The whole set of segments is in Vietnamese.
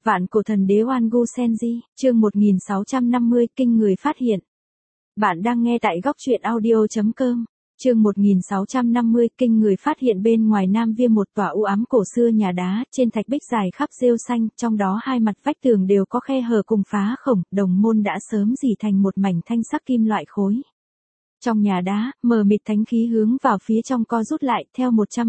Vạn cổ thần đế Oan Gu Senji, chương 1650, kinh người phát hiện. Bạn đang nghe tại góc truyện audio.com. Chương 1650, kinh người phát hiện. Bên ngoài Nam Viêm một tòa u ám cổ xưa nhà đá, trên thạch bích dài khắp rêu xanh, trong đó hai mặt vách tường đều có khe hở cùng phá khổng, đồng môn đã sớm rỉ thành một mảnh thanh sắc kim loại khối. Trong nhà đá, mờ mịt thánh khí hướng vào phía trong co rút lại, theo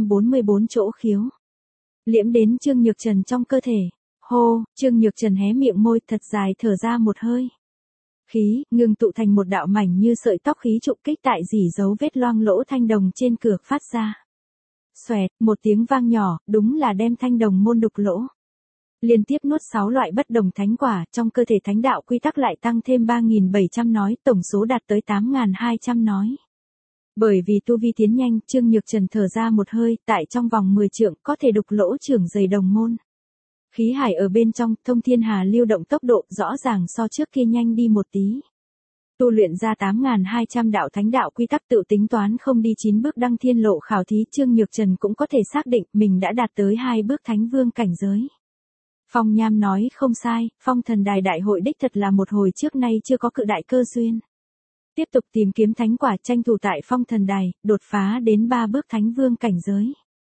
144 chỗ khiếu liễm đến Trương Nhược Trần trong cơ thể. Hô, Trương Nhược Trần hé miệng môi thật dài thở ra một hơi. Khí, ngưng tụ thành một đạo mảnh như sợi tóc khí trục kích tại rỉ dấu vết loang lỗ thanh đồng trên cửa phát ra. Xoẹt, một tiếng vang nhỏ, đúng là đem thanh đồng môn đục lỗ. Liên tiếp nuốt 6 loại bất đồng thánh quả, trong cơ thể thánh đạo quy tắc lại tăng thêm 3.700 nói, tổng số đạt tới 8.200 nói. Bởi vì tu vi tiến nhanh, Trương Nhược Trần thở ra một hơi, tại trong vòng 10 trượng có thể đục lỗ trưởng dày đồng môn. Khí hải ở bên trong, thông thiên hà lưu động tốc độ rõ ràng so trước kia nhanh đi một tí. Tu luyện ra 8.200 đạo thánh đạo quy tắc tự tính toán không đi 9 bước đăng thiên lộ khảo thí, Trương Nhược Trần cũng có thể xác định mình đã đạt tới 2 bước thánh vương cảnh giới. Phong Nham nói không sai, Phong Thần Đài đại hội đích thật là một hồi trước nay chưa có cự đại cơ duyên. Tiếp tục tìm kiếm thánh quả, tranh thủ tại Phong Thần Đài, đột phá đến 3 bước thánh vương cảnh giới.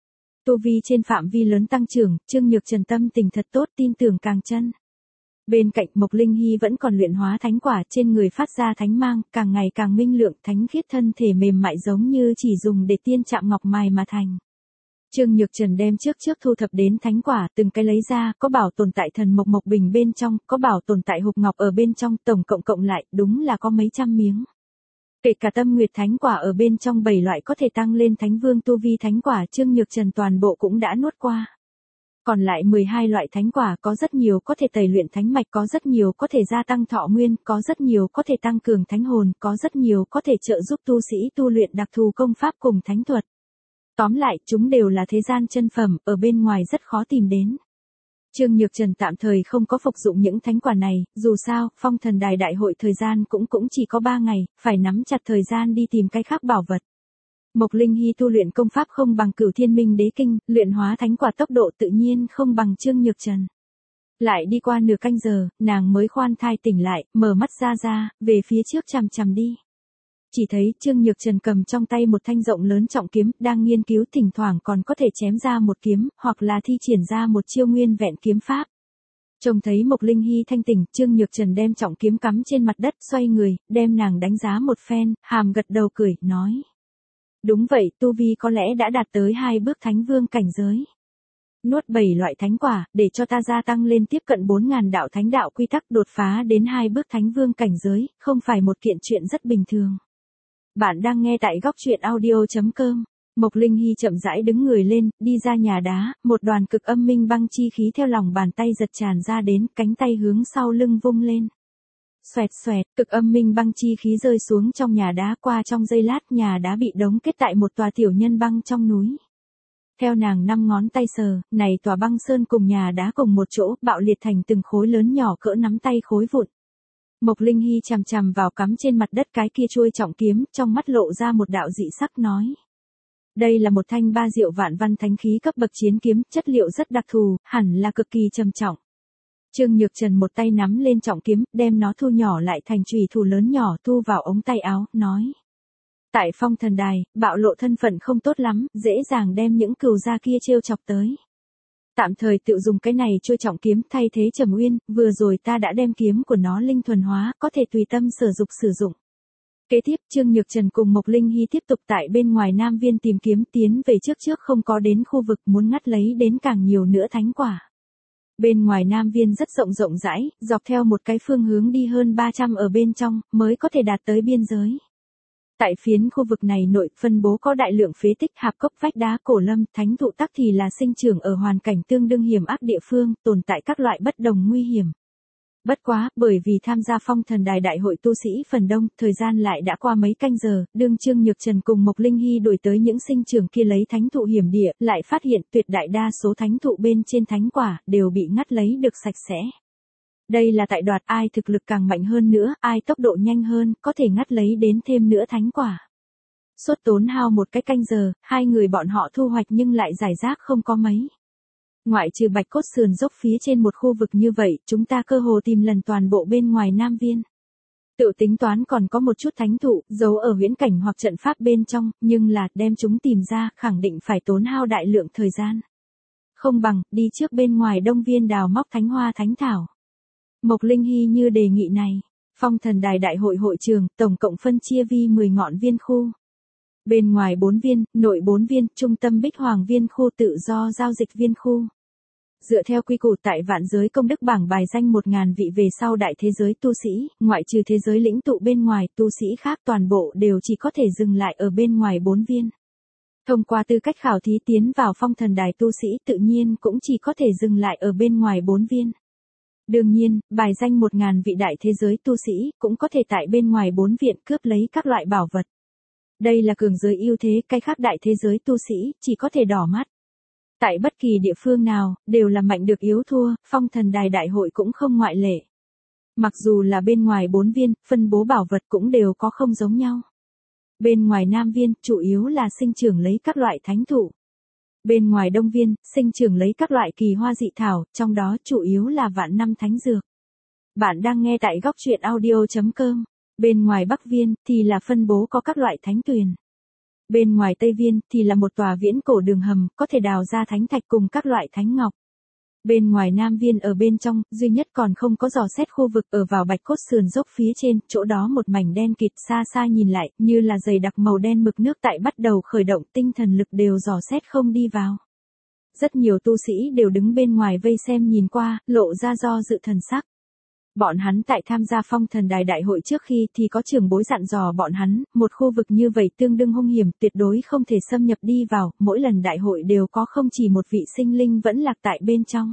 Tu vi trên phạm vi lớn tăng trưởng, Trương Nhược Trần tâm tình thật tốt, tin tưởng càng chân. Bên cạnh Mộc Linh Hy vẫn còn luyện hóa thánh quả, trên người phát ra thánh mang, càng ngày càng minh lượng, thánh khiết, thân thể mềm mại giống như chỉ dùng để tiên chạm ngọc mài mà thành. Trương Nhược Trần đem trước thu thập đến thánh quả, từng cái lấy ra, có bảo tồn tại thần mộc mộc bình bên trong, có bảo tồn tại hộp ngọc ở bên trong, tổng cộng lại, đúng là có mấy trăm miếng. Kể cả tâm nguyệt thánh quả ở bên trong 7 loại có thể tăng lên thánh vương tu vi thánh quả, Trương Nhược Trần toàn bộ cũng đã nuốt qua. Còn lại 12 loại thánh quả, có rất nhiều có thể tẩy luyện thánh mạch, có rất nhiều có thể gia tăng thọ nguyên, có rất nhiều có thể tăng cường thánh hồn, có rất nhiều có thể trợ giúp tu sĩ tu luyện đặc thù công pháp cùng thánh thuật. Tóm lại, chúng đều là thế gian chân phẩm, ở bên ngoài rất khó tìm đến. Trương Nhược Trần tạm thời không có phục dụng những thánh quả này, dù sao, Phong Thần Đài đại hội thời gian cũng chỉ có 3 ngày, phải nắm chặt thời gian đi tìm cái khác bảo vật. Mộc Linh Hy tu luyện công pháp không bằng Cửu Thiên Minh Đế Kinh, luyện hóa thánh quả tốc độ tự nhiên không bằng Trương Nhược Trần. Lại đi qua nửa canh giờ, nàng mới khoan thai tỉnh lại, mở mắt ra, về phía trước chằm chằm đi. Chỉ thấy Trương Nhược Trần cầm trong tay một thanh rộng lớn trọng kiếm, đang nghiên cứu, thỉnh thoảng còn có thể chém ra một kiếm, hoặc là thi triển ra một chiêu nguyên vẹn kiếm pháp. Trông thấy Mộc Linh Hy thanh tỉnh, Trương Nhược Trần đem trọng kiếm cắm trên mặt đất, xoay người, đem nàng đánh giá một phen, hàm gật đầu cười, nói. Đúng vậy, tu vi có lẽ đã đạt tới 2 bước thánh vương cảnh giới. Nuốt 7 loại thánh quả, để cho ta gia tăng lên tiếp cận 4.000 đạo thánh đạo quy tắc, đột phá đến 2 bước thánh vương cảnh giới, không phải một kiện chuyện rất bình thường. Bạn đang nghe tại góc truyện audio.com. Mộc Linh Hy chậm rãi đứng người lên, đi ra nhà đá, một đoàn cực âm minh băng chi khí theo lòng bàn tay giật tràn ra đến, cánh tay hướng sau lưng vung lên. Xoẹt xoẹt, cực âm minh băng chi khí rơi xuống trong nhà đá, qua trong giây lát nhà đá bị đóng kết tại một tòa tiểu nhân băng trong núi. Theo nàng 5 ngón tay sờ, này tòa băng sơn cùng nhà đá cùng một chỗ, bạo liệt thành từng khối lớn nhỏ cỡ nắm tay khối vụn. Mộc Linh Hy chằm chằm vào cắm trên mặt đất cái kia chuôi trọng kiếm, trong mắt lộ ra một đạo dị sắc nói. Đây là một thanh 3 diệu vạn văn thánh khí cấp bậc chiến kiếm, chất liệu rất đặc thù, hẳn là cực kỳ trầm trọng. Trương Nhược Trần một tay nắm lên trọng kiếm, đem nó thu nhỏ lại thành chùy thủ lớn nhỏ, thu vào ống tay áo, nói. Tại Phong Thần Đài, bạo lộ thân phận không tốt lắm, dễ dàng đem những cừu gia kia trêu chọc tới. Tạm thời tự dùng cái này trôi trọng kiếm thay thế Trầm Uyên, vừa rồi ta đã đem kiếm của nó linh thuần hóa, có thể tùy tâm sử dụng. Kế tiếp, Trương Nhược Trần cùng Mộc Linh Hy tiếp tục tại bên ngoài Nam Viên tìm kiếm, tiến về trước không có đến khu vực, muốn ngắt lấy đến càng nhiều nữa thánh quả. Bên ngoài Nam Viên rất rộng rãi, dọc theo một cái phương hướng đi hơn 300 ở bên trong, mới có thể đạt tới biên giới. Tại phiến khu vực này nội, phân bố có đại lượng phế tích, hạp cốc, vách đá, cổ lâm, thánh thụ tắc thì là sinh trưởng ở hoàn cảnh tương đương hiểm ác địa phương, tồn tại các loại bất đồng nguy hiểm. Bất quá, bởi vì tham gia Phong Thần Đài đại hội tu sĩ phần đông, thời gian lại đã qua mấy canh giờ, đương Trương Nhược Trần cùng Mộc Linh Hy đổi tới những sinh trưởng kia lấy thánh thụ hiểm địa, lại phát hiện tuyệt đại đa số thánh thụ bên trên thánh quả, đều bị ngắt lấy được sạch sẽ. Đây là tại đoạt ai thực lực càng mạnh hơn nữa, ai tốc độ nhanh hơn, có thể ngắt lấy đến thêm nữa thánh quả. Suốt tốn hao một cái canh giờ, hai người bọn họ thu hoạch nhưng lại giải rác không có mấy. Ngoại trừ Bạch Cốt sườn dốc phía trên một khu vực như vậy, chúng ta cơ hồ tìm lần toàn bộ bên ngoài Nam Viên. Tự tính toán còn có một chút thánh thụ, giấu ở huyễn cảnh hoặc trận pháp bên trong, nhưng là đem chúng tìm ra, khẳng định phải tốn hao đại lượng thời gian. Không bằng, đi trước bên ngoài Đông Viên đào móc thánh hoa thánh thảo. Mộc Linh Hy như đề nghị này. Phong Thần Đài đại hội hội trường, tổng cộng phân chia vi 10 ngọn viên khu. Bên ngoài 4 viên, nội 4 viên, trung tâm Bích Hoàng viên khu tự do giao dịch viên khu. Dựa theo quy củ tại vạn giới công đức bảng bài danh 1.000 vị về sau đại thế giới tu sĩ, ngoại trừ thế giới lĩnh tụ bên ngoài, tu sĩ khác toàn bộ đều chỉ có thể dừng lại ở bên ngoài 4 viên. Thông qua tư cách khảo thí tiến vào Phong Thần Đài tu sĩ tự nhiên cũng chỉ có thể dừng lại ở bên ngoài 4 viên. Đương nhiên, bài danh 1.000 vị đại thế giới tu sĩ cũng có thể tại bên ngoài 4 viện cướp lấy các loại bảo vật. Đây là cường giới ưu thế, cái khác đại thế giới tu sĩ chỉ có thể đỏ mắt. Tại bất kỳ địa phương nào, đều là mạnh được yếu thua, Phong Thần Đài đại hội cũng không ngoại lệ. Mặc dù là bên ngoài 4 viên, phân bố bảo vật cũng đều có không giống nhau. Bên ngoài Nam Viên, chủ yếu là sinh trưởng lấy các loại thánh thụ. Bên ngoài Đông Viên, sinh trưởng lấy các loại kỳ hoa dị thảo, trong đó chủ yếu là vạn năm thánh dược. Bạn đang nghe tại góc truyện audio.com. Bên ngoài Bắc Viên, thì là phân bố có các loại thánh tuyền. Bên ngoài Tây Viên, thì là một tòa viễn cổ đường hầm, có thể đào ra thánh thạch cùng các loại thánh ngọc. Bên ngoài Nam Viên ở bên trong, duy nhất còn không có dò xét khu vực ở vào Bạch Cốt sườn dốc phía trên, chỗ đó một mảnh đen kịt xa xa nhìn lại, như là dày đặc màu đen mực nước tại bắt đầu khởi động tinh thần lực đều dò xét không đi vào. Rất nhiều tu sĩ đều đứng bên ngoài vây xem nhìn qua, lộ ra do dự thần sắc. Bọn hắn tại tham gia Phong Thần Đài đại hội trước khi thì có trưởng bối dặn dò bọn hắn, một khu vực như vậy tương đương hung hiểm, tuyệt đối không thể xâm nhập đi vào, mỗi lần đại hội đều có không chỉ một vị sinh linh vẫn lạc tại bên trong.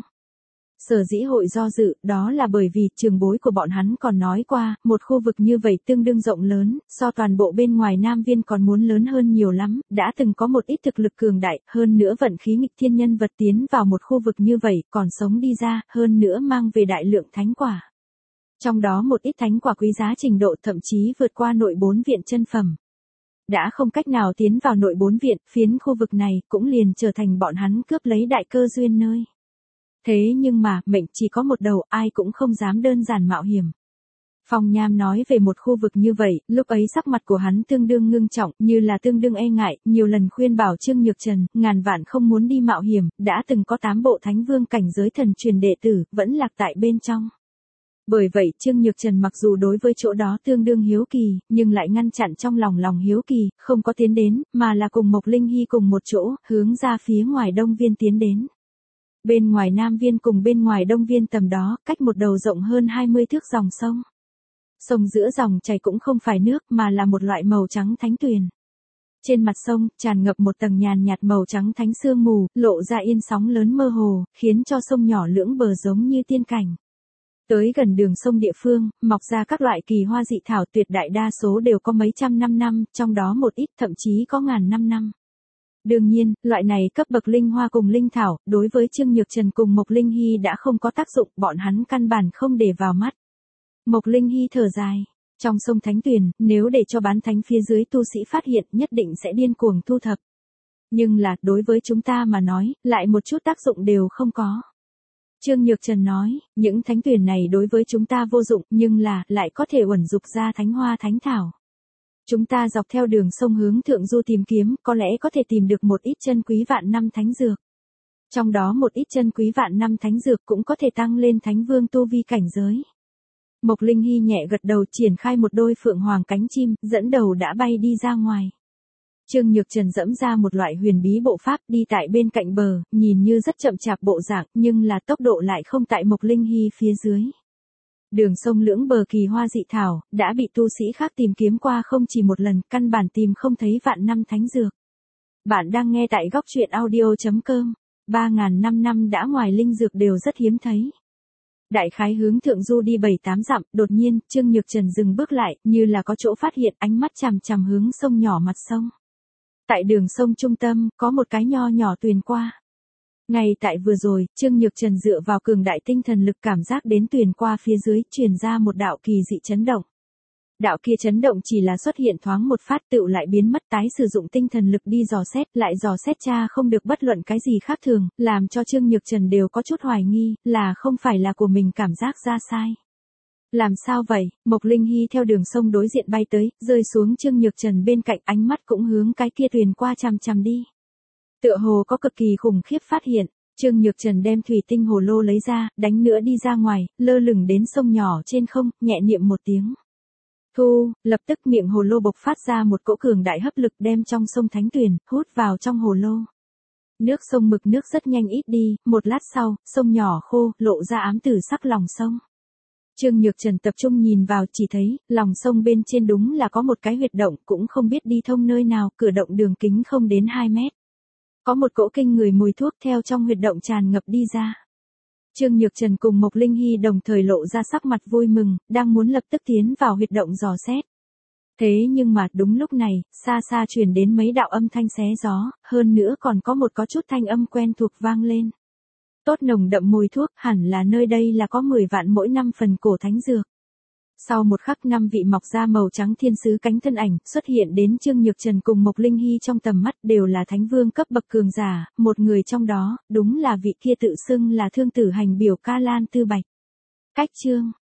Sở dĩ hội do dự, đó là bởi vì trưởng bối của bọn hắn còn nói qua, một khu vực như vậy tương đương rộng lớn, so toàn bộ bên ngoài Nam Viên còn muốn lớn hơn nhiều lắm, đã từng có một ít thực lực cường đại, hơn nữa vận khí nghịch thiên nhân vật tiến vào một khu vực như vậy, còn sống đi ra, hơn nữa mang về đại lượng thánh quả. Trong đó một ít thánh quả quý giá trình độ thậm chí vượt qua nội 4 viện chân phẩm. Đã không cách nào tiến vào nội 4 viện, phiến khu vực này cũng liền trở thành bọn hắn cướp lấy đại cơ duyên nơi. Thế nhưng mà, mệnh chỉ có một đầu, ai cũng không dám đơn giản mạo hiểm. Phong Nham nói về một khu vực như vậy, lúc ấy sắc mặt của hắn tương đương ngưng trọng, như là tương đương e ngại, nhiều lần khuyên bảo Trương Nhược Trần, ngàn vạn không muốn đi mạo hiểm, đã từng có 8 bộ thánh vương cảnh giới thần truyền đệ tử, vẫn lạc tại bên trong. Bởi vậy Trương Nhược Trần mặc dù đối với chỗ đó tương đương hiếu kỳ, nhưng lại ngăn chặn trong lòng hiếu kỳ, không có tiến đến, mà là cùng Mộc Linh Hy cùng một chỗ, hướng ra phía ngoài Đông Viên tiến đến. Bên ngoài Nam Viên cùng bên ngoài Đông Viên tầm đó, cách một đầu rộng hơn 20 thước dòng sông. Sông giữa dòng chảy cũng không phải nước mà là một loại màu trắng thánh tuyền. Trên mặt sông, tràn ngập một tầng nhàn nhạt màu trắng thánh sương mù, lộ ra yên sóng lớn mơ hồ, khiến cho sông nhỏ lưỡng bờ giống như tiên cảnh. Tới gần đường sông địa phương, mọc ra các loại kỳ hoa dị thảo tuyệt đại đa số đều có mấy trăm năm, trong đó một ít thậm chí có ngàn năm. Đương nhiên, loại này cấp bậc linh hoa cùng linh thảo, đối với Trương Nhược Trần cùng Mộc Linh Hy đã không có tác dụng, bọn hắn căn bản không để vào mắt. Mộc Linh Hy thở dài, trong sông Thánh Tuyền, nếu để cho bán thánh phía dưới tu sĩ phát hiện nhất định sẽ điên cuồng thu thập. Nhưng là, đối với chúng ta mà nói, lại một chút tác dụng đều không có. Trương Nhược Trần nói, những thánh tuyền này đối với chúng ta vô dụng, nhưng là, lại có thể uẩn dục ra thánh hoa thánh thảo. Chúng ta dọc theo đường sông hướng thượng du tìm kiếm, có lẽ có thể tìm được một ít chân quý vạn năm thánh dược. Trong đó một ít chân quý vạn năm thánh dược cũng có thể tăng lên thánh vương tu vi cảnh giới. Mộc Linh Hy nhẹ gật đầu triển khai một đôi phượng hoàng cánh chim, dẫn đầu đã bay đi ra ngoài. Trương Nhược Trần dẫm ra một loại huyền bí bộ pháp đi tại bên cạnh bờ, nhìn như rất chậm chạp bộ dạng, nhưng là tốc độ lại không tại Mộc Linh Hy phía dưới. Đường sông lưỡng bờ kỳ hoa dị thảo, đã bị tu sĩ khác tìm kiếm qua không chỉ một lần, căn bản tìm không thấy vạn năm thánh dược. Bạn đang nghe tại góc truyện audio.com, 3.000 năm đã ngoài linh dược đều rất hiếm thấy. Đại khái hướng thượng du đi 7-8 dặm, đột nhiên, Trương Nhược Trần dừng bước lại, như là có chỗ phát hiện, ánh mắt chằm chằm hướng sông nhỏ mặt sông. Tại đường sông trung tâm, có một cái nho nhỏ tuyền qua. Ngay tại vừa rồi, Trương Nhược Trần dựa vào cường đại tinh thần lực cảm giác đến tuyền qua phía dưới, truyền ra một đạo kỳ dị chấn động. Đạo kia chấn động chỉ là xuất hiện thoáng một phát tựu lại biến mất, tái sử dụng tinh thần lực đi dò xét, lại dò xét tra không được bất luận cái gì khác thường, làm cho Trương Nhược Trần đều có chút hoài nghi, là không phải là của mình cảm giác ra sai. Làm sao vậy? Mộc Linh Hy theo đường sông đối diện bay tới, rơi xuống Trương Nhược Trần bên cạnh, ánh mắt cũng hướng cái kia thuyền qua chằm chằm đi. Tựa hồ có cực kỳ khủng khiếp phát hiện, Trương Nhược Trần đem thủy tinh hồ lô lấy ra, đánh nữa đi ra ngoài, lơ lửng đến sông nhỏ trên không, nhẹ niệm một tiếng. Thu, lập tức miệng hồ lô bộc phát ra một cỗ cường đại hấp lực đem trong sông thánh tuyền, hút vào trong hồ lô. Nước sông mực nước rất nhanh ít đi, một lát sau, sông nhỏ khô, lộ ra ám tử sắc lòng sông. Trương Nhược Trần tập trung nhìn vào, chỉ thấy, lòng sông bên trên đúng là có một cái huyệt động, cũng không biết đi thông nơi nào, cửa động đường kính không đến 2 mét. Có một cỗ kinh người mùi thuốc theo trong huyệt động tràn ngập đi ra. Trương Nhược Trần cùng Mộc Linh Hy đồng thời lộ ra sắc mặt vui mừng, đang muốn lập tức tiến vào huyệt động dò xét. Thế nhưng mà đúng lúc này, xa xa truyền đến mấy đạo âm thanh xé gió, hơn nữa còn có một có chút thanh âm quen thuộc vang lên. Tốt nồng đậm mùi thuốc, hẳn là nơi đây là có 10 vạn mỗi năm phần cổ thánh dược. Sau một khắc 5 vị mọc da màu trắng thiên sứ cánh thân ảnh xuất hiện đến Trương Nhược Trần cùng Mộc Linh Hy trong tầm mắt, đều là thánh vương cấp bậc cường giả, một người trong đó, đúng là vị kia tự xưng là Thương Tử Hành biểu Ca Lan Tư Bạch. Cách chương